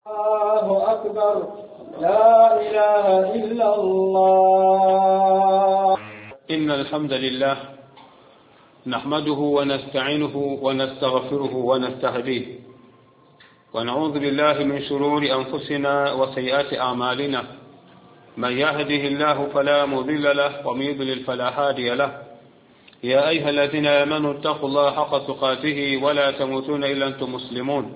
الله أكبر لا إله إلا الله. إن الحمد لله نحمده ونستعينه ونستغفره ونستهديه ونعوذ بالله من شرور أنفسنا وسيئات أعمالنا. من يهده الله فلا مضل له ومن يضلل فلا هادي له. يا أيها الذين آمنوا اتقوا الله حق تقاته ولا تموتون إلا أنتم مسلمون.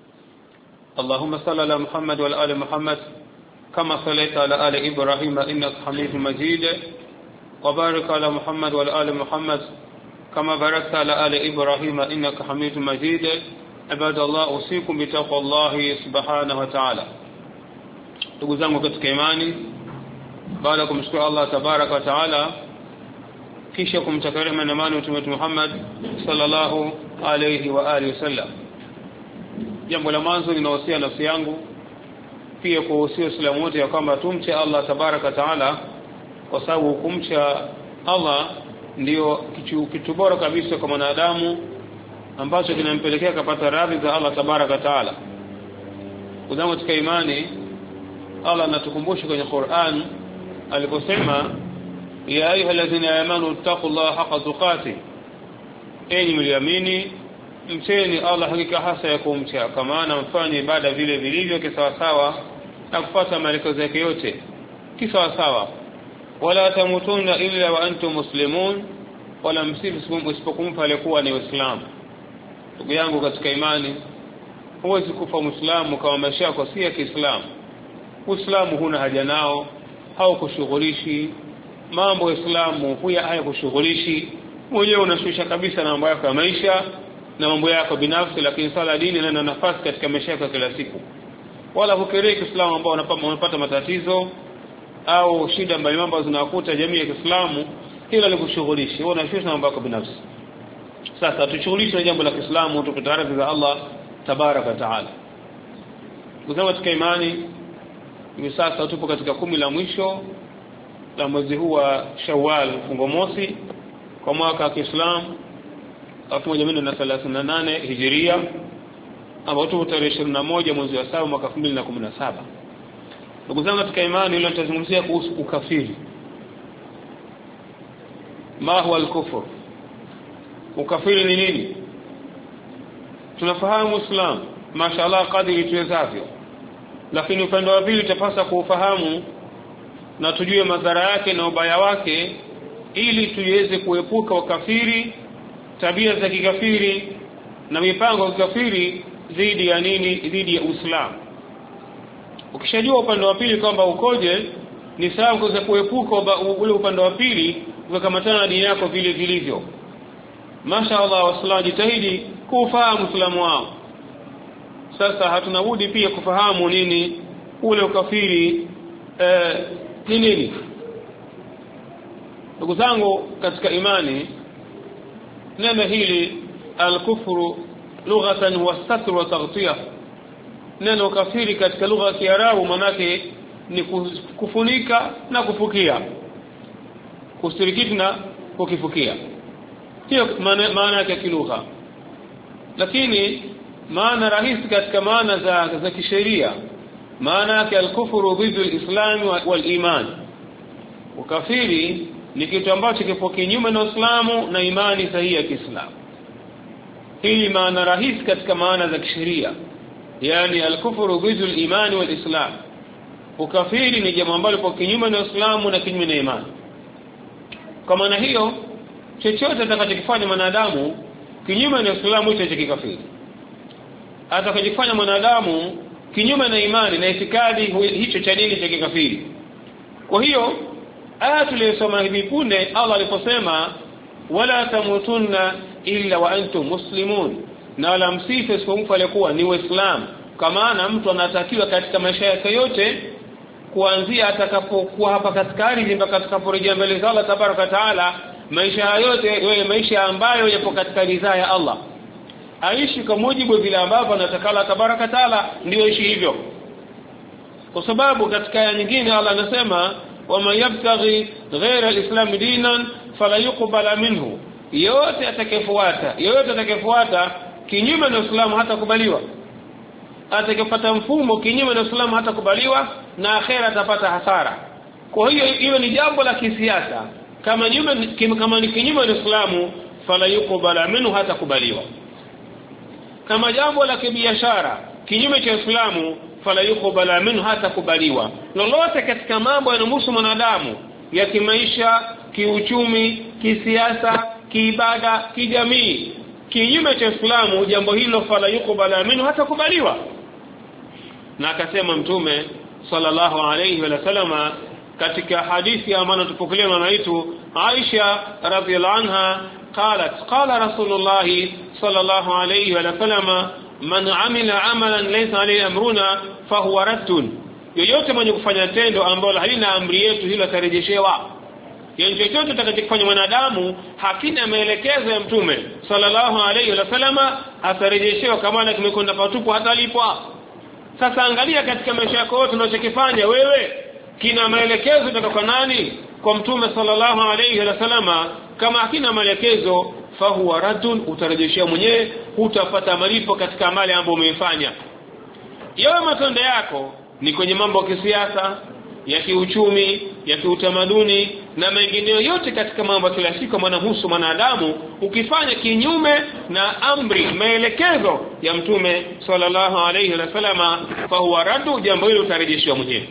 اللهم صل على محمد وعلى آل محمد كما صليت على آل إبراهيم إنك حميد مجيد وبارك على محمد وعلى آل محمد كما باركت على آل إبراهيم إنك حميد مجيد. عباد الله أوصيكم بتقوى الله سبحانه وتعالى. ndugu zangu katika imani, baada ya kumshukuru Allah tabaraka wa taala kisha kumtakaria na amani Mtume Muhammad sallallahu alayhi wa alihi wasallam, jambo la mwanzo ninawasia nafsi yangu pia kuhusia Waislamu wote ya kwamba tumche Allah tabaraka wa taala, kwa sababu kumcha Allah ndio kitu bora kabisa kwa mwanadamu ambacho kinampelekea kupata radhi za Allah tabaraka wa taala. Ndugu katika imani, Allah anatukumbusha kwenye Qur'an aliposema ya ayyuhalladhina amanu taqullaha haqqa tuqatih, enyi mliamini mcheni Allah hakika hasa ya kumcha, kwa maana mfanye ibada vile vilivyo kisawasawa na kufuata maelekezo yake yote kisawasawa. Wala tamutunna illa wa antum muslimun, wala msifu isipokuwa alikuwa ni Uislamu. Ndugu yangu katika imani, huwezi kufa Muislamu kama maisha yako si ya Kiislamu. Uislamu huna haja nao, haukushughulishi mambo ya Uislamu, hayakushughulishi mwenyewe, unashusha kabisa na mambo yako ya maisha na mambo yako binafsi, lakini sala dini ina nafasi katika maisha yako kila siku. Wala hukereki Uislamu ambao unapata matatizo au shida mbalimbali ambazo zinakuta jamii ya Kiislamu, hilo likushughulishi, wewe unashusha mambo yako binafsi. Sasa tushughulishe na jambo la Kiislamu, tupate radhi za Allah tabaraka wa taala. Ndugu katika imani, hivi sasa tupo katika 10 la mwisho la mwezi huu wa Shawwal, fungo mosi kwa mwaka wa Kiislamu 1438 Hijria, ambao tupo tarehe 21 mwezi wa 7 mwaka 2017. Ndugu zangu katika imani, leo tutazungumzia kuhusu ukafiri. Ma huwa al-kufr? Ukafiri ni nini? Tunafahamu Uislamu mashaallah kadiri tuwezavyo, lakini upande wa pili tutapaswa kuufahamu na tujue madhara yake na ubaya wake, ili tuweze kuepuka ukafiri, tabia za kikafiri na mipango ya kikafiri dhidi ya nini? Dhidi ya Uislamu. Ukishajua upande wa pili kwamba ukoje, ni sawa kuweza kuepuka ule upande wa pili ukakamatana na dini yako vile vilivyo. Mashaallah, Waislamu jitahidi kufahamu Uislamu wao. Sasa hatuna budi pia kufahamu nini ule ukafiri ni nini. Ndugu zangu katika imani, neno hili al-kufru lughatan huwa satr wa taghtiya. Neno kafiri katika lugha ya Kiarabu manake ni kufunika na kufukia, kusirikiti na kukifukia, hiyo maana yake kilugha. Lakini maana rahisi katika maana za kisheria, maana yake al-kufru dhiddu al-islam wal iman. Ukafiri ni kitu ambacho kipo kinyume na Uislamu na imani sahihi ya Kiislamu. Hii maana rahisi katika maana za kisheria, yani al-kufru dhiddu al-iman wal islam. Ukafiri ni jambo ambalo lipo kinyume na Uislamu na kinyume na imani. Kwa maana hiyo, chochote atakachokifanya mwanadamu kinyume na Uislamu hicho cha kikafiri. Atakachofanya mwanadamu kinyume na imani na itikadi, hicho cha dini cha kikafiri. Kwa hiyo aya tuliyosoma hivi punde, Allah aliposema wala tamutunna illa wa antum muslimun, na wala msife isipokuwa alikuwa ni Waislamu. Kwa maana mtu anatakiwa katika maisha yake yote, kuanzia atakapokuwa hapa katika ardhi mpaka atakaporejea mbele za Allah tabaraka taala, maisha yote yawe maisha ambayo yapo katika ridhaa ya Allah, aishi kwa mujibu vile ambavyo anataka Allah tabaraka taala, ndio ishi hivyo. Kwa sababu katika aya nyingine Allah anasema wama yabtaghi ghayra al-islam dinan fala yuqbala minhu, yote atakayefuata kinyume na Uislamu hatakubaliwa. atakayefuata mfumo kinyume na Uislamu hatakubaliwa na akhera atapata hasara. Kwa hiyo ni jambo la kisiasa. Kama ni kinyume na Uislamu fala yukubala minhu hatakubaliwa. Kama jambo la kibiashara kinyume cha Uislamu fala yukubala minhu hatakubaliwa. Lolote katika mambo yanamhusu mwanadamu ya kimaisha, kiuchumi, kisiasa, kiibada, kijamii kinyume cha Uislamu, jambo hilo fala yukubala minhu hatakubaliwa. Na akasema Mtume sallallahu alayhi wa sallama katika hadithi ambayo tupokelewa na itu Aisha radhiyallahu anha qala Rasulullah sallallahu alayhi wa sallama man amila amalan laysa alayhi amruna fahuwa raddun, yoyote mwenye kufanya tendo ambalo halina amri yetu hilo atarejeshewa. Yani chochote tutakachofanya mwanadamu hakina maelekezo ya Mtume sallallahu alayhi wa sallama atarejeshewa kama na kimekwenda patupu hatalipwa. Sasa angalia katika maisha yako yote unachokifanya wewe kina maelekezo kutoka kwa nani? Kwa Mtume sallallahu alayhi wa sallama. Kama hakina maelekezo fahuwa raddun, utarejeshea mwenyewe, hutapata malipo katika amali ambayo umeifanya. Yawe matendo yako ni kwenye mambo ya kisiasa, ya kiuchumi, ya kiutamaduni na mengineyo yote katika mambo ya kila siku mwanamhusu mwanadamu, ukifanya kinyume na amri maelekezo ya Mtume sallallahu alayhi wa sallama fahuwa raddu, jambo hilo utarejeshwa mwenyewe.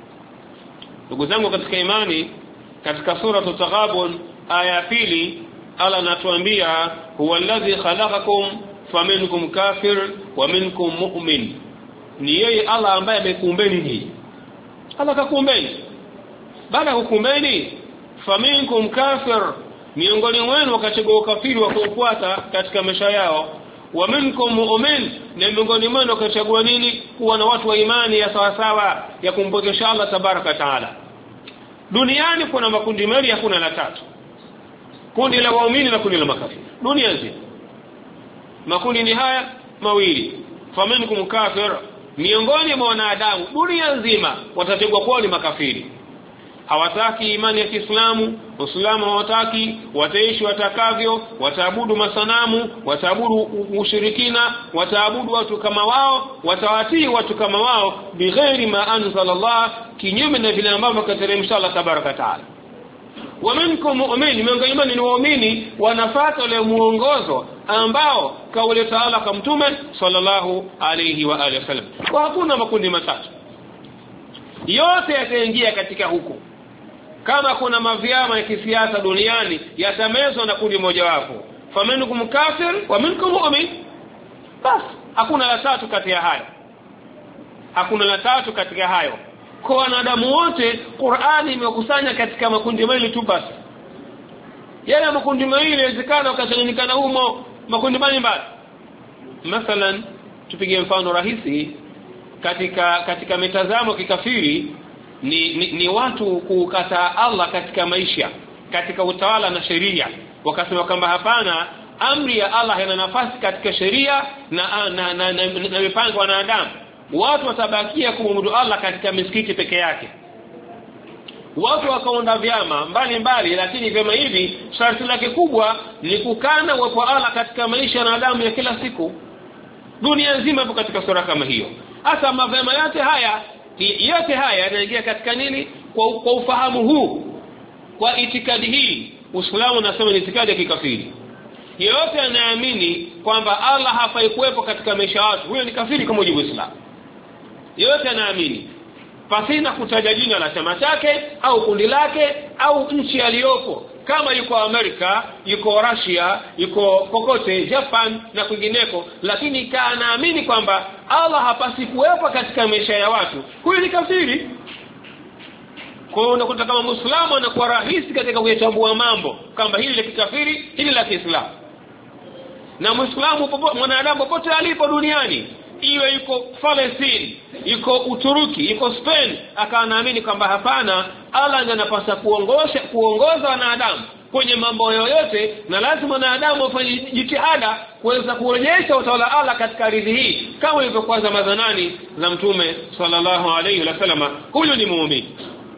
Ndugu zangu katika imani, katika sura At-Taghabun aya 2 Allah anatuambia huwa alladhi khalaqakum faminkum kafir wa minkum mu'min, ni yeye Allah ambaye amekuumbeni nyinyi. Allah kakuumbeni, baada kukuumbeni faminkum kafir, miongoni mwenu wakachagua ukafiri wa kufuata katika maisha yao, wa minkum mu'min, na miongoni mwenu wakachagua nini? Kuwa na watu wa imani ya sawa sawa ya kumpokesha Allah tabaraka taala. Duniani kuna makundi mawili, hakuna la tatu. Kundi la waumini na kundi la makafiri. Dunia nzima makundi ni haya mawili, faminkum kafir, miongoni mwa wanadamu dunia nzima watachagua kuwa ni makafiri. Hawataki imani ya Kiislamu, Uislamu hawataki, wataishi watakavyo, wataabudu masanamu, wataabudu ushirikina, wataabudu watu kama wao, watawatii watu kama wao bighairi ma anzalallah, kinyume na vile ambavyo kateremsha Allah tabaraka taala. Wa minkum mu'min, miongoni mwao ni waumini wanafuata ile muongozo ambao kauleta Allah kwa Mtume sallallahu alayhi wa alihi wasallam. Kwa hakuna makundi matatu, yote yataingia katika huko. Kama kuna mavyama ya kisiasa duniani yatamezwa na kundi moja wapo, faminkum kafir wa minkum mu'min, bas hakuna la tatu kati ya hayo, hakuna la tatu katika hayo. Kwa wanadamu wote Qur'ani imekusanya katika makundi mawili tu basi. Yale makundi mawili inawezekana wakachanganyikana humo makundi mbalimbali. Mathalan tupige mfano rahisi, katika mitazamo kikafiri ni watu kukataa Allah katika maisha, katika utawala na sheria. Wakasema kwamba hapana, amri ya Allah ina nafasi katika sheria na mipango ya wanadamu. Watu watabakia kumwabudu Allah katika misikiti peke yake. Watu wakaunda vyama mbalimbali, lakini vyama hivi sharti lake kubwa ni kukana uwepo wa Allah katika maisha ya wanadamu ya kila siku. Dunia nzima ipo katika sura kama hiyo. Hasa mavyama yote haya yanaingia katika nini? Kwa ufahamu huu, kwa itikadi hii. Uislamu unasema ni itikadi ya kikafiri. Yeyote anaamini kwamba Allah hafai kuwepo katika maisha ya watu, huyo ni kafiri kwa mujibu wa Uislamu. Yeyote anaamini pasina kutaja jina la chama chake au kundi lake au nchi aliyopo, kama yuko Amerika, yuko Russia, yuko kokote Japan na kwingineko, lakini kaanaamini kwamba Allah hapasi kuwepo katika maisha ya watu, huyo ni kafiri. Kwa hiyo unakuta kama Muislamu anakuwa rahisi katika kuyatambua mambo kwamba hili la kikafiri, hili la Kiislamu. Na Muislamu mwanadamu popote alipo duniani, iwe yuko Palestine, yuko Uturuki, yuko Spain, akaanaamini kwamba hapana, Allah ndiye anapaswa kuongoza wanadamu kwenye mambo yoyote, na lazima wanadamu wafanye jitihada kuweza kurejesha utawala Allah katika ardhi hii, kama ilivyokuwa zama za nani? Za Mtume sallallahu alayhi wasallam. Huyo ni muumini.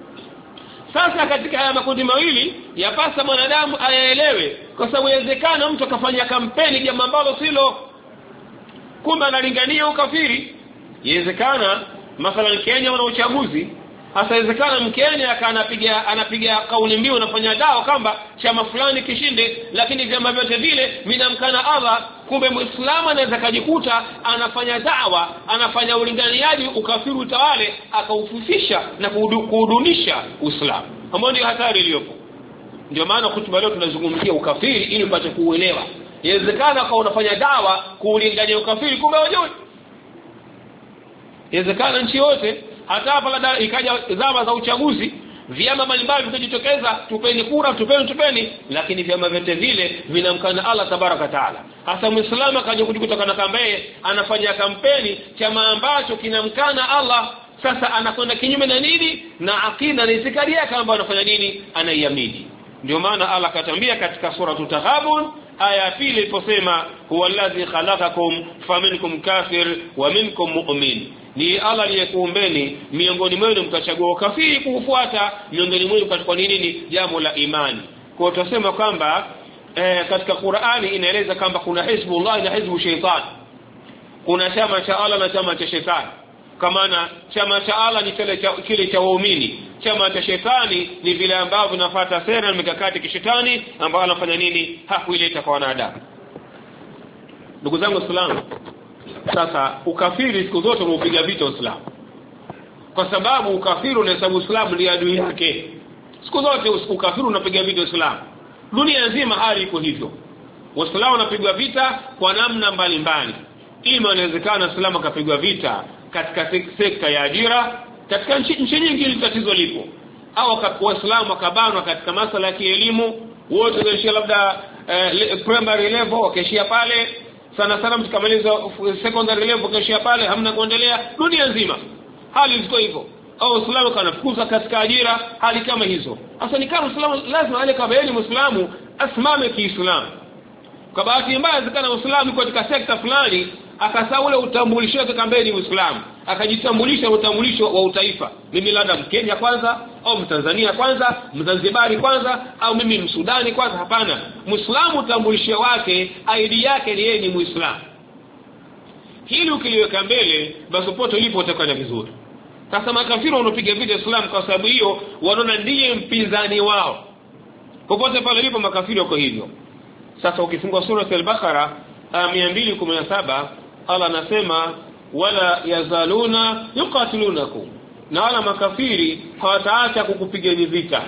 Sasa katika haya makundi mawili yapasa mwanadamu ayaelewe, kwa sababu inawezekana mtu akafanya kampeni jambo ambalo silo, kumbe analingania ukafiri. Inawezekana mathalan Kenya wana uchaguzi, hasa inawezekana Mkenya anapiga kauli mbiu anafanya dawa kwamba chama fulani kishinde, lakini vyama vyote vile vinamkana Allah. Kumbe Muislamu anaweza kujikuta anafanya dawa, anafanya ulinganiaji, ukafiri utawale, akaufufisha na kuhudunisha Uislamu, ambao ndio hatari iliyopo. Ndio maana hutuba leo tunazungumzia ukafiri ili upate kuuelewa. Inawezekana kwa unafanya dawa kuulingania ukafiri, kumbe hujui. Inawezekana nchi yote, hata hapa labda ikaja zama za uchaguzi, vyama mbalimbali vikajitokeza, tupeni kura, tupeni, lakini vyama vyote vile vinamkana Allah tabaraka taala. Hasa Muislamu akaja kujikuta na kampeni, anafanya kampeni chama ambacho kinamkana Allah. Sasa anakwenda kinyume na nini? Na akida na itikadi yake ambayo anafanya nini? Anaiamini. Ndio maana Allah katambia katika sura Taghabun aya ya 2 iliposema huwa allazi khalaqakum faminkum kafir wa minkum mu'min, ni Allah aliyekuumbeni, miongoni mwenu mkachagua kafiri kufuata, miongoni mwenu kwa nini? Jambo la imani. Kwa tutasema kwamba katika Qur'ani inaeleza kwamba kuna hizbullah na hizbu shaytan, kuna chama cha Allah na chama cha shetani. Kama na chama cha Allah ni kile cha waumini, chama cha shetani ni vile ambavyo vinafuata sera na mikakati kishetani ambao anafanya nini? Hakuileta kwa wanadamu. Ndugu zangu Waislamu, sasa ukafiri siku zote unaupiga vita Uislamu, kwa sababu ukafiri unahesabu Uislamu ni adui yake. Siku zote ukafiri unapiga vita Uislamu. Dunia nzima hali iko hivyo. Waislamu wanapigwa vita kwa namna mbalimbali. Ima inawezekana Uislamu akapigwa vita katika sekta ya ajira, katika nchi nyingi ile tatizo lipo, au Waislamu wakabanwa katika masuala ya elimu, wote wanaishia labda primary level wakaishia pale, sana mtikamaliza secondary level wakaishia pale, hamna kuendelea. Dunia nzima hali ziko hivyo. Au Uislamu kanafukuza katika ajira, hali kama hizo. Sasa ni kama Uislamu lazima ale kabla Muislamu asimame Kiislamu. Kwa bahati mbaya inawezekana Uislamu katika sekta fulani akasahau ule utambulisho wake kambeni Uislamu, akajitambulisha utambulisho wa utaifa. Mimi labda Mkenya kwanza, au Mtanzania kwanza, Mzanzibari kwanza, au mimi Msudani kwanza. Hapana, Muislamu utambulisho wake, ID yake ni yeye ni Muislamu. Hili ukiliweka mbele, basi pote ulipo utakwenda vizuri. Sasa makafiri wanapiga vita Uislamu kwa sababu hiyo wanaona ndiye mpinzani wao. Popote pale lipo makafiri wako hivyo. Sasa ukifungua sura al-Baqara 217, Allah anasema wala yazaluna yuqatilunakum, na wala makafiri hawataacha kukupigeni vita.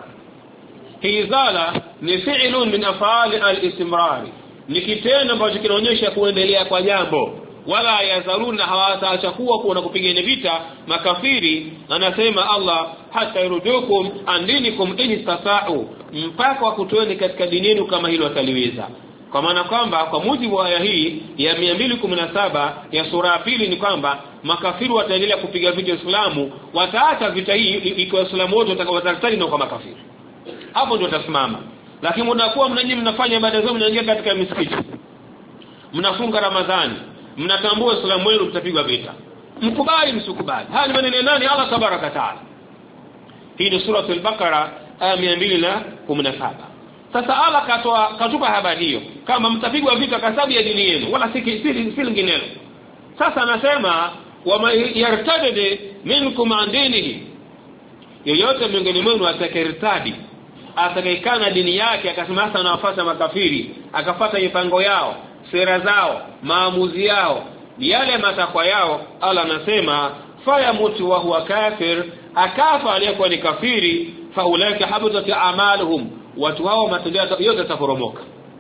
Hii zala ni fi'lun min af'ali al-istimrar, ni kitendo ambacho kinaonyesha kuendelea kwa jambo. Wala yazaluna, hawataacha kuwa kupigeni vita makafiri. Anasema Allah hata yurudukum andinikum in istata'u, mpaka wakutoeni katika dini yenu kama hilo wataliweza. Kwa maana kwamba kwa mujibu wa aya hii ya 217 ya sura ya 2 ni kwamba makafiri wataendelea kupiga vita Uislamu, wataacha vita hii ikiwa Waislamu wote watakaotari na kwa makafiri. Hapo ndio tasimama. Lakini mnakuwa mnafanya ibada zao, mnaingia katika misikiti, mnafunga Ramadhani, mnatambua Uislamu wenu mtapigwa vita. Mkubali msukubali. Haya ni maneno nani? Allah tabaraka taala. Hii ni sura al-Baqara aya 217. Sasa Allah katupa habari hiyo kama mtapigwa vita kwa sababu ya dini yenu, wala si linginelo. Sasa anasema wa yartadid minkum an dinihi, yoyote miongoni mwenu atakayeritadi, atakayekana dini yake, akasema hasa anawafuata makafiri, akafuata mipango yao, sera zao, maamuzi yao, yale matakwa yao, Allah anasema fayamutu wa huwa kafir, akafa aliyekuwa ni kafiri, faulaika habitat a'maluhum, watu hao matendo yote yataporomoka.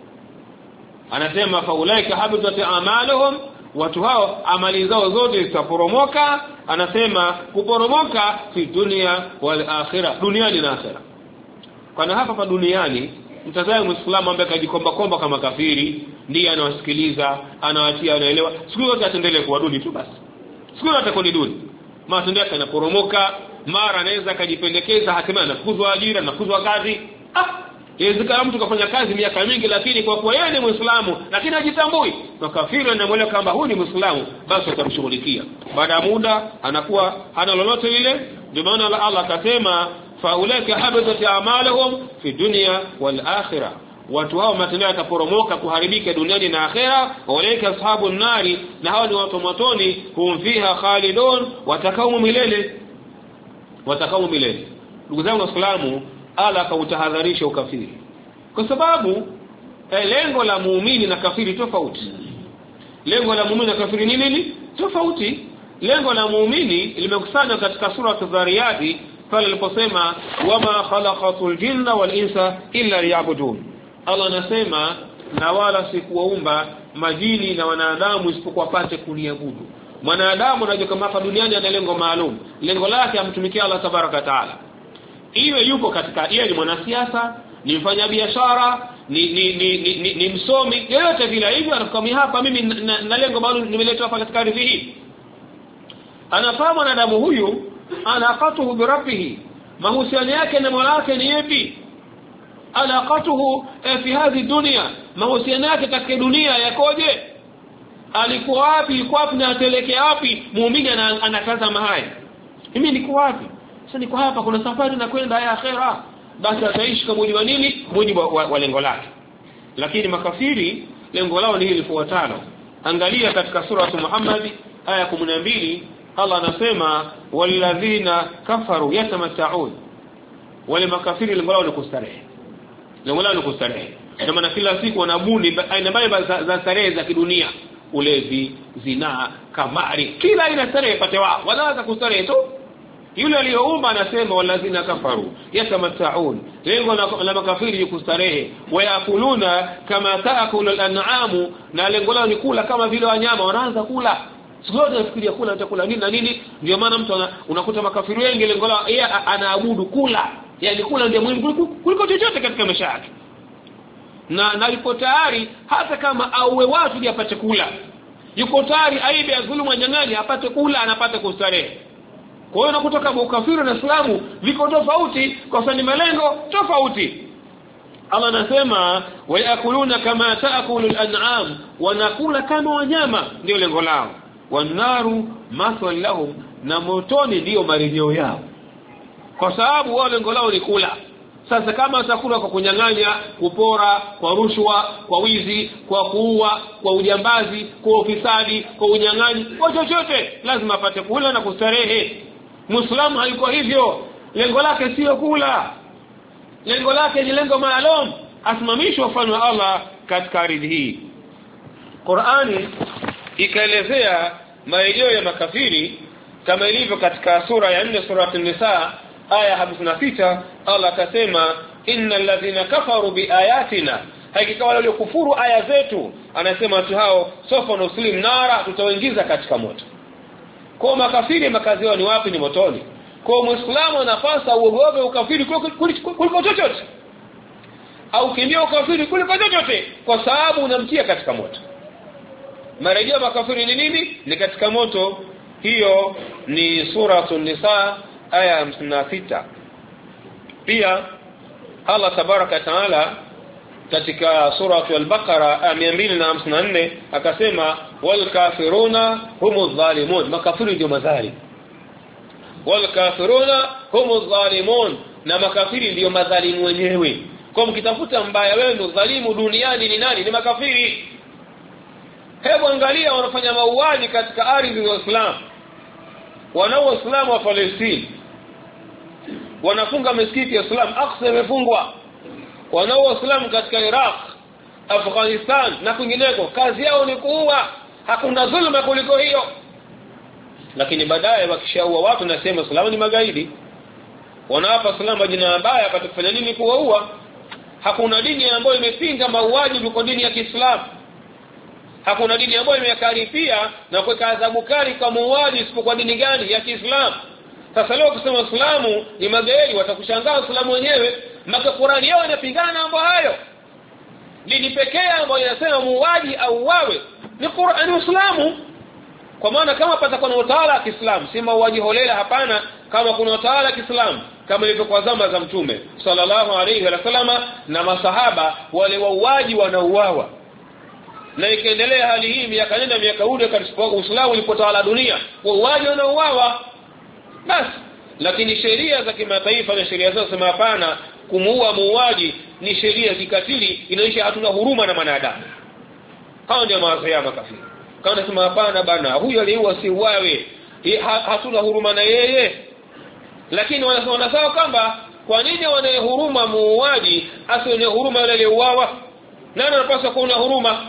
Anasema faulaika habitat a'maluhum, watu hao amali zao zote zitaporomoka. Anasema kuporomoka fi dunia wal akhirah, duniani na akhirah. Kwa hapa duniani mtazame Muislamu ambaye kajikomba kama kafiri, ndiye anawasikiliza, anawatia, anaelewa, siku zote ataendelea kuwa duni tu basi. Siku zote atakuwa duni, matendo yake yanaporomoka. Mara anaweza kujipendekeza, hatimaye anafukuzwa ajira, anafukuzwa kazi. Inawezekana mtu kafanya kazi miaka mingi, lakini kwa kuwa yeye ni Muislamu lakini hajitambui, makafiri anamweleza kwamba huyu ni Muislamu, basi atamshughulikia. Baada ya muda anakuwa hana lolote ile. Ndio maana Allah akasema faulaika habitat a'maluhum fi dunya wal akhirah, watu hao matendo yataporomoka kuharibika duniani na akhera. Walaika ashabun nari, na hao ni watu motoni, hum fiha khalidun, watakao milele. Ndugu zangu Waislamu, ala kautahadharisha ukafiri, kwa sababu lengo la muumini na kafiri tofauti. Lengo la muumini na kafiri ni nini? Tofauti. Lengo la muumini limekusanywa katika sura Az-Zariyat pale aliposema wama khalaqatul jinna wal insa illa liya'budun. Allah anasema na wala sikuwaumba majini na wanadamu isipokuwa pate kuniabudu. Mwanadamu anajua kama hapa duniani ana lengo maalum. Lengo lake amtumikia Allah tabaraka taala. Iwe yupo katika, yeye ni mwanasiasa, ni mfanya biashara, ni msomi, yote vile hivyo anafahamu hapa mimi na lengo maalum nimeletwa hapa katika ardhi hii. Anafahamu mwanadamu huyu anaqatuhu bi rabbih, mahusiano yake na Mola wake ni yapi? Alaqatuhu fi hadhi dunya, mahusiano yake katika dunia yakoje? Alikuwa wapi, yuko wapi na atelekea wapi? Muumini anatazama haya, mimi niko wapi sasa? Niko hapa, kuna safari na kwenda ya akhera. Basi ataishi kwa mujibu wa nini? Mujibu wa lengo lake. Lakini makafiri lengo lao ni hili lifuatalo. Angalia katika sura Muhammad aya 12, Allah anasema walladhina kafaru yatamatta'un. Wale makafiri lengo lao ni kustarehe. Lengo lao ni kustarehe. Kwa maana kila siku wanabuni aina mbalimbali za starehe za kidunia, ulevi, zinaa, kamari, kila aina starehe pate wao. Wanaanza kustarehe tu. Yule aliyoumba anasema walladhina kafaru yatamatta'un, lengo la makafiri ni kustarehe. Wayakuluna kama taakulu al-an'amu, na lengo lao ni kula kama vile wanyama wanaanza kula. Sio nafikiria kula utakula nini na nini. Ndio maana mtu unakuta makafiri wengi lengo lao yeye anaabudu kula, yani kula ndio muhimu kuliko chochote katika maisha yake. Na yuko tayari hata kama auwe watu ili apate kula, yuko tayari aibe azulumu anyang'ani apate kula, anapata kustarehe. Kwa hiyo unakuta kama ukafiri na Uislamu viko tofauti kwa sababu ni malengo tofauti. Allah anasema wayakuluna kama taakulu al-an'am, wanakula kama wanyama, ndio lengo lao. Wanaru mathwal lahum, na motoni ndio marejeo yao, kwa sababu wao lengo lao ni kula. Sasa kama atakula kwa kunyang'anya, kupora, kwa rushwa, kwa wizi, kwa kuua, kwa ujambazi, kwa ufisadi, kwa unyang'anyi, kwa chochote lazima apate kula na kustarehe. Muislamu hayuko hivyo, lengo lake sio kula, lengo lake ni lengo maalum, asimamishwe ufalme wa Allah katika ardhi hii. Qur'ani ikaelezea marejeo ya makafiri kama ilivyo katika sura ya 4 sura an-Nisa aya 56. Allah akasema innal ladhina kafaru biayatina, hakika wale waliokufuru aya zetu, anasema watu hao sofa na uslim nara, tutawaingiza katika moto. Kwa makafiri makazi yao ni wapi? Ni motoni. Kwa Muislamu anapasa uogope ukafiri kuliko chochote, au kimbia ukafiri kuliko chochote, kwa sababu unamtia katika moto. Marejeo makafiri ni nini? Ni katika moto. Hiyo ni sura An-Nisa aya 56. Pia Allah tabaraka taala katika sura Al-Baqara aya 254 akasema wal kafiruna humuz zalimun, makafiri ndio madhalimu. Wal kafiruna humuz zalimun, na makafiri ndio madhalimu wenyewe. Kwa mkitafuta mbaya wewe ndio dhalimu duniani ni nani? Ni makafiri. Hebu angalia wanafanya mauaji katika ardhi za Uislamu. Wanao Waislamu wa Palestina wanafunga misikiti ya Islam, Aqsa imefungwa. Wanao Waislamu katika Iraq, Afghanistan na kwingineko, kazi yao ni kuua. Hakuna dhulma kuliko hiyo. Lakini baadaye wakishaua watu nasema Uislamu ni magaidi. Wanawapa Uislamu jina mabaya kwa kufanya nini? Kuwaua. Hakuna dini ambayo imepinga mauaji kuliko dini ya Kiislamu. Hakuna dini ambayo imekaripia na kuweka adhabu kali kwa muuaji isipokuwa dini gani? Ya Kiislamu. Sasa leo kusema Uislamu ni magaidi, watakushangaa Uislamu wenyewe, maka Qur'ani yao inapingana mambo hayo. Dini pekee ambayo inasema muuaji au wawe ni Qur'ani, Uislamu. Kwa maana kama patakuwa na utawala wa Kiislamu, si mauaji holela, hapana. Kama kuna utawala wa Kiislamu kama ilivyokuwa zama za Mtume sallallahu alayhi wasallam na masahaba, wale wauaji wanauawa. Na ikaendelea hali hii miaka nenda miaka rudi katika Uislamu ulipotawala dunia, wauaji wanauawa. Basi lakini sheria za kimataifa na sheria zao sema hapana, kumuua muuaji ni sheria kikatili, inaonyesha hatuna huruma na wanadamu. Hao ndio mawazo ya makafiri. Kama nasema hapana bana, huyu aliua si uawe, hatuna huruma na yeye. Lakini wanasema kwamba kwa nini wanaye huruma muuaji asione huruma yule aliyeuawa? Nani anapaswa kuwa na huruma?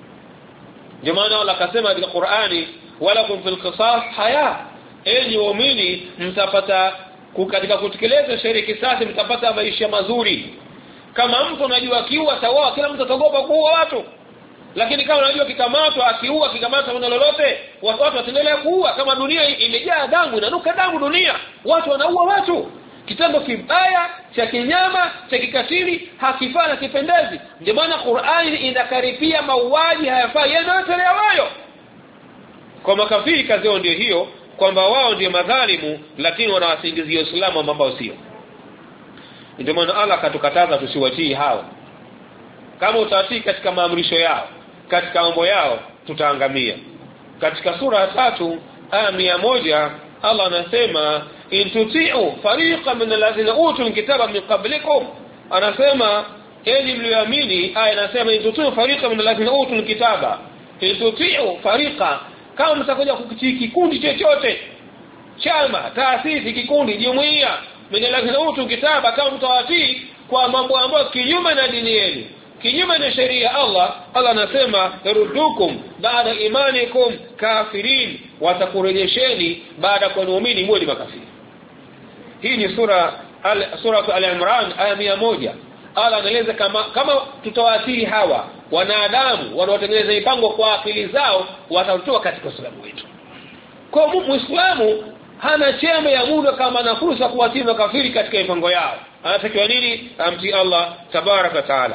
Ndio maana Allah akasema katika Qur'ani, wala kun fil qisas haya, enyi waumini mtapata katika kutekeleza sheria kisasi mtapata maisha mazuri. Kama mtu anajua kiua tawa, kila mtu ataogopa kuua watu. Lakini kama unajua kikamatwa kikamatwa kuna lolote, watu wataendelea kuua. Kama dunia imejaa damu, inanuka damu dunia, watu wanaua watu. Kitendo kibaya cha kinyama cha kikatili hakifai, kipendezi. Ndio maana Qur'ani inakaripia mauaji hayafai yanayotolewayo. Kwa makafiri kazi yao ndio hiyo, kwamba wao ndio madhalimu lakini wanawasingizia Uislamu ambao sio. Ndio maana Allah akatukataza tusiwatii hao. Kama utatii katika maamrisho yao, katika mambo yao, tutaangamia. Katika sura 3 aya 100 Allah anasema in tuti'u fariqan min alladhina utul kitaba min qablikum, anasema enyi mlioamini. Aya inasema in tuti'u fariqan min alladhina utul kitaba, in tuti'u fariqa, kama mtakuja kukitii kikundi chochote, chama, taasisi, kikundi, jumuiya, min alladhina utul kitaba, kama mtawatii kwa mambo ambayo kinyume na dini yenu, kinyume na sheria Allah anasema yarudukum baada imanikum kafirin, watakurejesheni baada kwa muumini mwe makafiri. Hii ni sura Al-Imran aya 100. Allah anaeleza kama tutawatii hawa wanadamu wanaotengeneza mipango kwa akili zao, watatoka katika Uislamu wetu. Kwa Muislamu hana chembe ya muda kama na fursa kuwatii makafiri katika mipango yao. Anatakiwa nini? Amtii Allah tabaraka taala.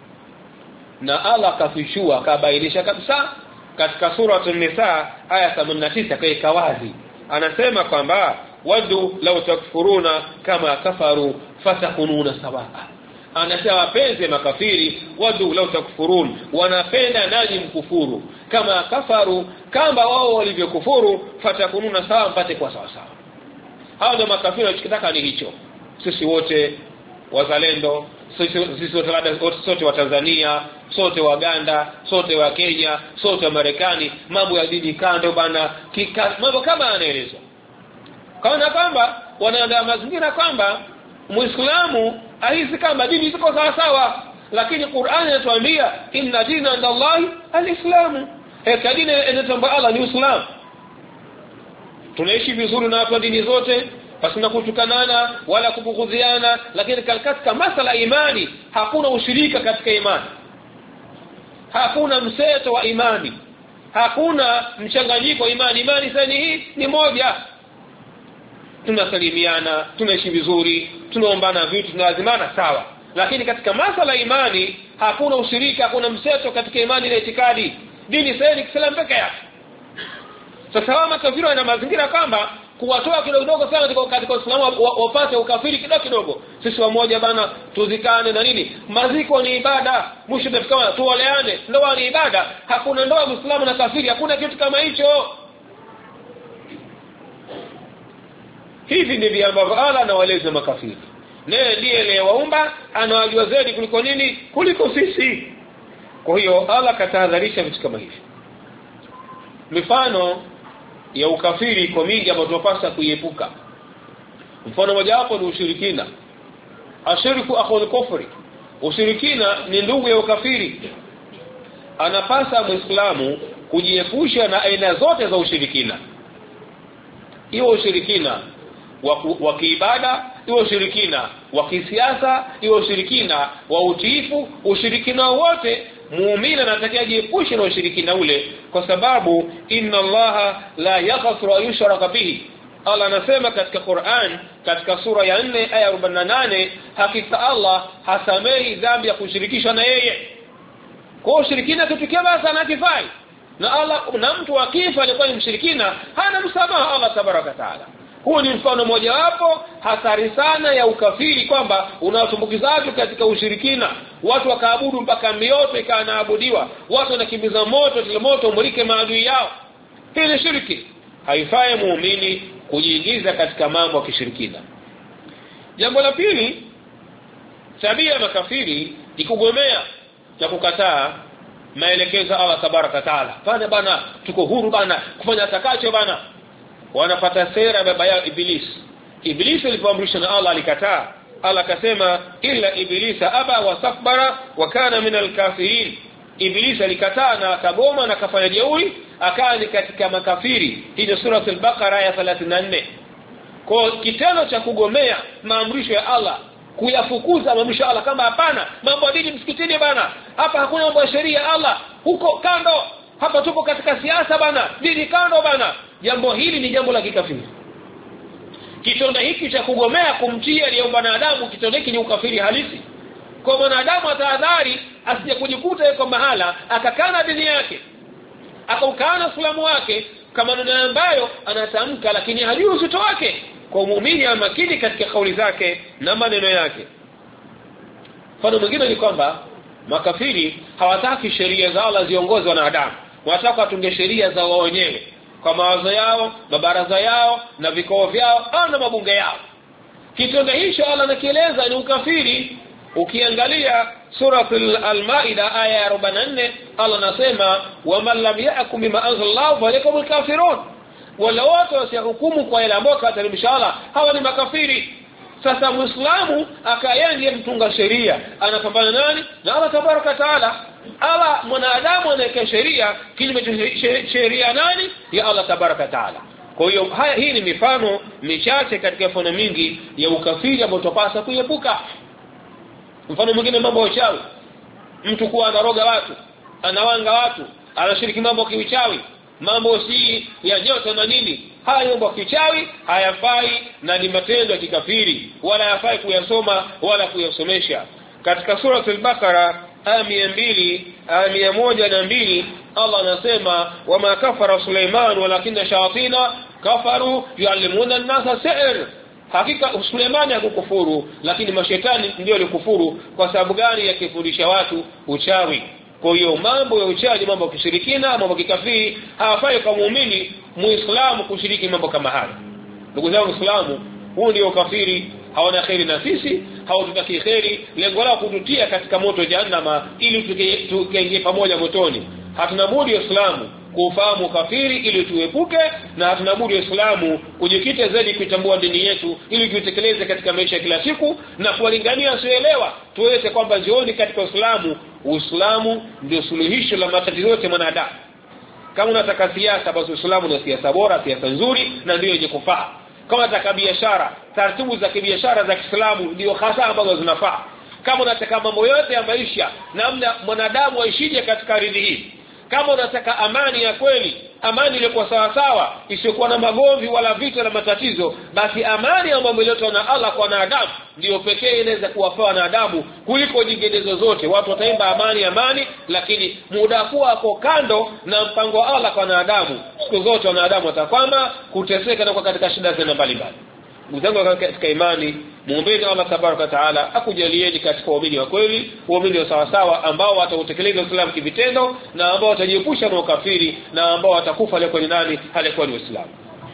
Na Allah kafishua kabainisha kabisa katika sura An-Nisa aya 89 kaika wazi. Anasema kwamba wadu law takfuruna kama kafaru fatakununa sawa. Anasema wapenzi makafiri, wadu law takfurun, wanapenda nanyi mkufuru, kama kafaru, kama wao walivyokufuru, fatakununa sawa, mpate kwa sawa sawa. Hao ndio makafiri wanachotaka ni hicho. Sisi wote wazalendo, sisi sote wa Tanzania, sote wa Uganda, sote wa Kenya, sote wa Marekani, mambo ya dini kando bana, mambo kama anaelezwa. Kaona kwamba wanaandaa mazingira kwamba Muislamu ahisi kama dini ziko sawa sawa, lakini Qur'ani inatuambia inna dina indallahi al-Islam. Dini inatamba Allah ni Uislamu. Tunaishi vizuri na watu wa dini zote pasina kutukanana wala kubughudhiana, lakini katika masala imani hakuna ushirika katika imani. Hakuna mseto wa imani. Hakuna mchanganyiko wa imani. Imani sani hii ni moja. Tunasalimiana, tunaishi vizuri, tunaombana vitu, tunalazimana sawa. Lakini katika masala imani hakuna ushirika, hakuna mseto katika imani na itikadi. Dini sasa ni Kiislamu pekee yake. Sasa wao makafiri wana mazingira kama kuwatoa kidogo sana katika Uislamu wapate ukafiri kidogo. Sisi wamoja bana, tuzikane na nini? Maziko ni ibada, mwisho tutakao tuoleane, ndoa ni ibada. Hakuna ndoa Muislamu na kafiri, hakuna kitu kama hicho. Hivi ndivyo ambavyo Allah anawaeleza makafiri. Naye ndiye aliyewaumba, anawajua zaidi kuliko nini? Kuliko sisi. Kwa hiyo Allah katahadharisha vitu kama hivi. Mifano ya ukafiri kwa mingi ambayo tunapaswa kuiepuka. Mfano moja hapo ni ushirikina. Ashiriku akhul kufri. Ushirikina ni ndugu ya ukafiri. Anapasa Muislamu kujiepusha na aina zote za ushirikina. Iwe ushirikina wa kiibada, iwe ushirikina wa kisiasa, iwe ushirikina wa utiifu, ushirikina wote muumini anatakiwa jiepushe na ushirikina ule, kwa sababu inna Allaha la yaghfiru an yushraka bihi. Allah anasema katika Qur'an katika sura ya 4 aya 48, hakika Allah hasamehi dhambi ya kushirikishwa na yeye. Kwa ushirikina kitu kibaya sana kifai. Na Allah, na mtu akifa alikuwa ni mshirikina, hana msamaha Allah tabaraka taala. Huo ni mfano mmoja wapo hatari sana ya ukafiri, kwamba unawatumbukiza watu katika ushirikina. Watu wakaabudu mpaka mioto ikanaabudiwa, watu wanakimbiza moto ile moto umulike maadui yao. Hii ni shirki. Haifai muumini kujiingiza katika mambo ya kishirikina. Jambo la pili, tabia makafiri ni kugomea na kukataa maelekezo Allah tabaraka taala. Bana tuko huru bana kufanya takacho bana. Wanapata sera baba yao Iblis alipoamrishwa na Allah alikataa. Allah akasema illa iblisa aba wastakbara wa kana minal kafirin. Iblis alikataa na akagoma na kafanya jeuri, akawa ni katika makafiri. Hii ni sura al-Baqara aya 34. Kwa kitendo cha kugomea maamrisho ya Allah, kuyafukuza maamrisho ya Allah kama hapana, mambo ya dini msikitini bana, hapa hakuna mambo ya sheria ya Allah, huko kando, hapa tupo katika siasa bana, dini kando bana. Jambo hili ni jambo la kikafiri. Kitendo hiki cha kugomea kumtia aliyeumba wanadamu, kitendo hiki ni ukafiri halisi. Kwa mwanadamu atahadhari asije kujikuta yuko mahala akakana dini yake, akaukana Uislamu wake kama neno ambayo anatamka lakini hajui uzito wake. Kwa muumini amakini katika kauli zake na maneno yake. Mfano mwingine ni kwamba makafiri hawataki sheria za Allah ziongoze wanadamu. Wanataka watunge sheria za wao wenyewe kwa mawazo yao, mabaraza yao na vikao vyao na mabunge yao. Kitendo hicho Allah anakieleza ni ukafiri. Ukiangalia sura al-Maida aya ya 44, Allah anasema waman lam yahkum bima anzalallahu falaykum kafirun. Wala watu wasihukumu kwa yale ambayo kateremsha Allah, hawa ni makafiri. Sasa Muislamu akayendia mtunga sheria anapambana nani? Na Allah tabaraka taala. Allah mwanadamu anaweka sheria kinyume sheria nani? Ya Allah tabaraka taala. Kwa hiyo hii ni mifano michache katika mifano mingi ya ukafiri ambao tupasa kuepuka. Mfano mwingine mambo ya uchawi. Mtu kuwa anaroga watu, anawanga watu, anashiriki mambo ya kiuchawi, mambo si ya nyota na nini. Haya mambo ya kiuchawi hayafai na ni matendo ya kikafiri, wala hayafai kuyasoma wala kuyasomesha. Katika sura al-Baqara aya 102 Allah anasema wama kafara Suleiman walakinna shayatina kafaru yuallimuna an-nasa sihr. Hakika Suleimani hakukufuru, lakini mashetani ndio walikufuru. Kwa sababu gani? Yakifundisha watu uchawi. Kwa hiyo mambo ya uchawi, mambo ya kushirikina, mambo ya kikafiri hafai kwa muumini Muislamu kushiriki mambo kama haya. Ndugu zangu Waislamu, huu ndio ukafiri. Hawana khairi na sisi, hawatutaki khairi. Lengo lao kututia katika moto jahannama ili tukaingie pamoja motoni. Hatuna budi Waislamu kufahamu kafiri ili tuepuke, na hatuna budi Waislamu kujikita zaidi kuitambua dini yetu ili tuitekeleze katika maisha kila siku, na kuwalingania wasioelewa tuweze kwamba jioni katika Uislamu ndio suluhisho la matatizo yote mwanadamu. Kama unataka siasa, basi Uislamu ni siasa bora, siasa nzuri na ndio yenye kufaa. Kama unataka biashara, taratibu za kibiashara za Kiislamu ndio hasa ambazo zinafaa. Kama unataka mambo yote ya maisha, namna mwanadamu aishije katika ardhi hii, kama unataka amani ya kweli, amani ile kwa sawa sawa, isiyokuwa na magomvi wala vita na matatizo, basi amani ambayo imeletwa na Allah kwa wanadamu ndio pekee inaweza kuwafaa wanadamu kuliko nyinginezo zote. Watu wataimba amani, lakini muda kuwa ako kando na mpango wa Allah kwa wanadamu, siku zote wanadamu watakwama, kuteseka na kwa katika shida zina mbalimbali. Mzangu katika imani, muombeeni Allah tabaraka taala akujalieni katika waumini wa kweli, waumini wa sawa sawa, ambao watautekeleza Uislamu kivitendo, na ambao watajiepusha na ukafiri, na ambao watakufa leo kwenye nani halikuwa ni Uislamu.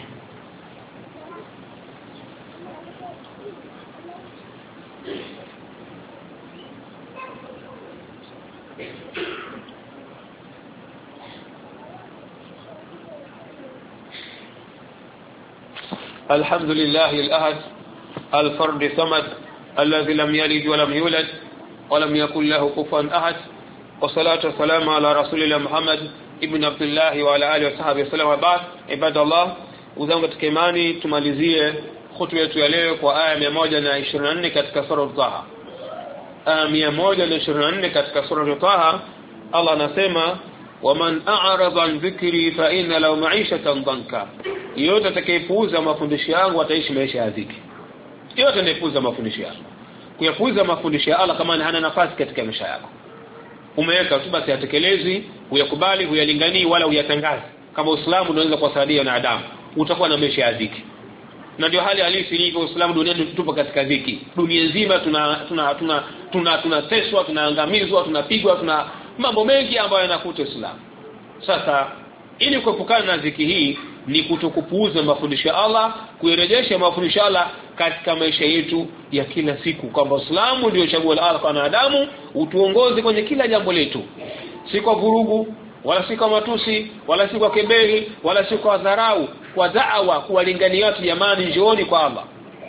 الحمد لله الأحد الفرد الصمد الذي لم يلد ولم يولد ولم يكن له كفوا أحد، والصلاة والسلام على رسول الله محمد ابن عبد الله وعلى آله وصحبه وسلم. وبعد عباد الله، uzangu katika imani, tumalizie khutba yetu ya leo kwa aya 124 katika sura Taha. Aya 124 katika sura Taha, Allah anasema waman a'rada an dhikri fa inna lahu ma'ishatan dhanka. Yote atakayepuuza mafundisho yangu ataishi maisha ya dhiki. Yote anayepuuza mafundisho yangu, kuyapuuza mafundisho ya Allah kama hana nafasi katika maisha yako, umeweka tu basi atekelezi, uyakubali, uyalinganii wala uyatangaze kama Uislamu unaweza kuwasaidia wanadamu, utakuwa na maisha ya dhiki. Na ndio hali halisi ilivyo Uislamu duniani. Tupo katika dhiki dunia nzima, tunateswa, tunaangamizwa, tunapigwa, tuna mambo mengi ambayo yanakuta Uislamu. Sasa ili kuepukana na dhiki hii, ni kutokupuuza mafundisho ya Allah, kuirejesha mafundisho ya Allah katika maisha yetu ya kila siku, kwamba Uislamu ndio chaguo la Allah kwa wanadamu, utuongoze kwenye kila jambo letu, si kwa vurugu wala si kwa matusi wala si kwa kebeli wala si kwa dharau, kwa da'wa, kuwalingania watu, jamani njooni kwa Allah,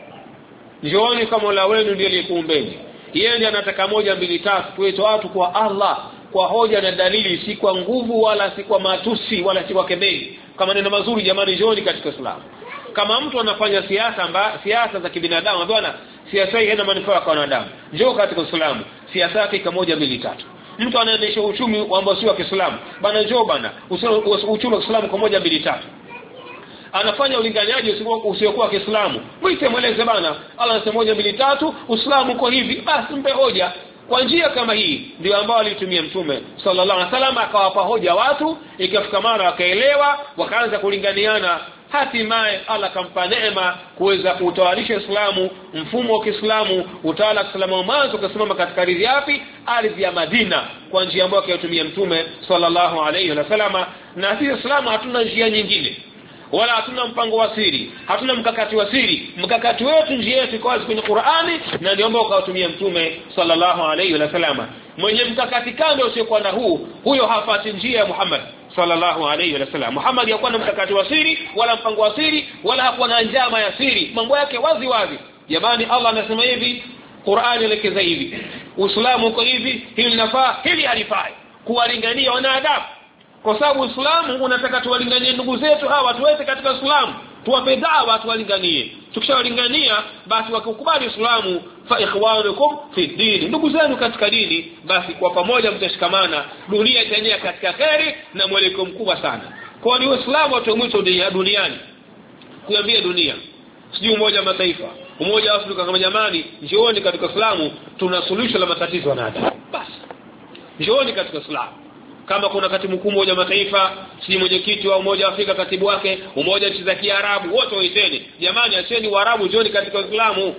njooni kwa Mola wenu ndiye aliyekuumbeni, yeye ndiye anataka 1 2 3, tuite watu kwa Allah kwa hoja na dalili, si kwa nguvu wala si kwa matusi wala si kwa kebeli, kama neno mazuri, jamani njooni katika Uislamu. Kama mtu anafanya siasa za kibinadamu, bwana siasa hii haina manufaa kwa wanadamu, njoo katika Uislamu, siasa yake kama 1 2 3. Mtu anaendesha uchumi ambao si wa Kiislamu, bwana njoo bwana uchumi wa Kiislamu kwa 1 2 3. Anafanya ulinganiaji usiokuwa Kiislamu, mwite mweleze bwana Allah anasema 1 2 3 Uislamu uko hivi, basi mpe hoja. Kwa njia kama hii ndio ambao alitumia Mtume sallallahu alaihi wasallam, akawapa hoja watu, ikafika mara wakaelewa, wakaanza kulinganiana, hatimaye Allah kampa neema kuweza kutawalisha Uislamu, mfumo wa Kiislamu, utawala wa Kiislamu mwanzo ukasimama katika ardhi ya Madina, kwa njia ambayo aliyotumia Mtume sallallahu alaihi wasallam. Na sisi Uislamu hatuna njia nyingine, wala hatuna mpango wa siri, hatuna mkakati wa siri. Mkakati wetu, njia yetu iko wazi kwenye Qur'ani, na ndio ambao kautumia Mtume sallallahu alaihi wasallam. Mwenye mkakati kando usiokuwa na huyo hafati njia ya Muhammad sallallahu alaihi wasallam. Muhammad hakuwa na mkakati wa siri wala mpango wa siri, wala hakuwa na njama ya siri, mambo yake wazi wazi. Jamani, Allah anasema hivi, Qur'ani elekeza hivi, Uislamu uko hivi, hili linafaa, hili halifai, kuwalingania wanadamu. Kwa sababu Uislamu unataka tuwalinganie ndugu zetu hawa, tuwete katika Uislamu, tuwape dawa, tuwalinganie. Tukishawalingania basi wakikubali Uislamu, fa ikhwanukum fi din, ndugu zenu katika dini, basi kwa pamoja mtashikamana, dunia itaenea katika khairi na mwelekeo mkubwa sana. Kwa ni Uislamu watu mwito duniani, kuambia dunia, sijui Umoja wa Mataifa, Umoja wa Afrika, kama jamani njooni katika Uislamu, tuna suluhisho la matatizo ya wanadamu. Basi njooni katika Uislamu. Kama kuna katibu mkuu Umoja wa Mataifa, si mwenyekiti wa Umoja wa Afrika, katibu wake, Umoja wa Nchi za Kiarabu, wote waiteni, jamani acheni Waarabu, njooni katika Uislamu.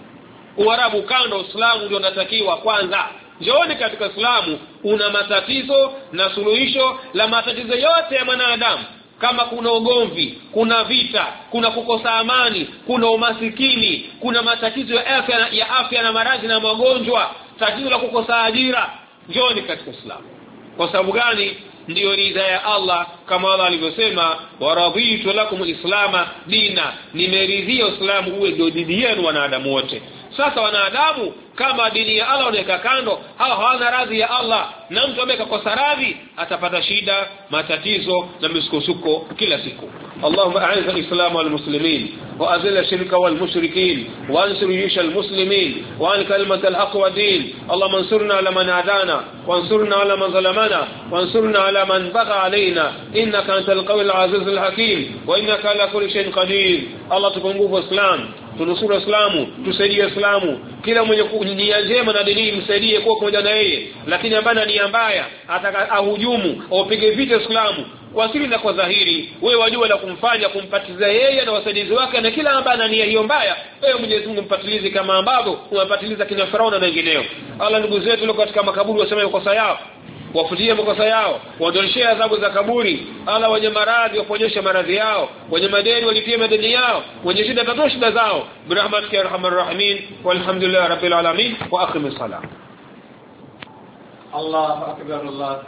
Uarabu kando, Uislamu ndio unatakiwa kwanza. Njooni katika Uislamu, una matatizo na suluhisho la matatizo yote ya wanadamu. Kama kuna ugomvi, kuna vita, kuna kukosa amani, kuna umasikini, kuna matatizo ya afya na maradhi na magonjwa, tatizo la kukosa ajira, njooni katika Uislamu. Kwa sababu gani? Ndio ridha ya Allah, kama Allah alivyosema, waraditu lakum alislama dina, nimeridhia Uislamu uwe ndio dini yenu wanadamu wote. Sasa wanadamu, kama dini ya Allah unaweka kando, hawana radhi ya Allah, na mtu ambaye kakosa radhi atapata shida, matatizo na misukosuko kila siku. Allahumma a'izz al-islam wal muslimin wa azil ash-shirka wal mushrikin wa ansur jish al-muslimin wa an kalimat al-haq wa din. Allahumma ansurna ala man adana wa ansurna ala man zalamana wa ansurna ala man bagha alaina, innaka antal qawi al-aziz al-hakim wa innaka ala kulli shay'in qadir. Allah tupungufu Islam, tunusuru Islamu, tusaidie Islamu. Kila mwenye nia njema na dini msaidie kwa pamoja na yeye, lakini ambaye nia mbaya ataka ahujumu au pige vita Islamu kwa siri na kwa dhahiri, wewe wajua la kumfanya, kumpatiza yeye na wasaidizi wake, na kila ambaye ana nia hiyo mbaya, wewe Mwenyezi Mungu mpatilize kama ambavyo unapatiliza kina Farao na wengineo. Allah, ndugu zetu wale katika makaburi waseme makosa yao, wafutie makosa yao, waondoshe adhabu za kaburi. Allah, wenye maradhi waponyeshe maradhi yao, wenye madeni walipie madeni yao, wenye shida tatoe shida zao, birahmatika ya arhamar rahimin. Walhamdulillahi rabbil alamin wa aqimis salam. Allahu akbar. Allah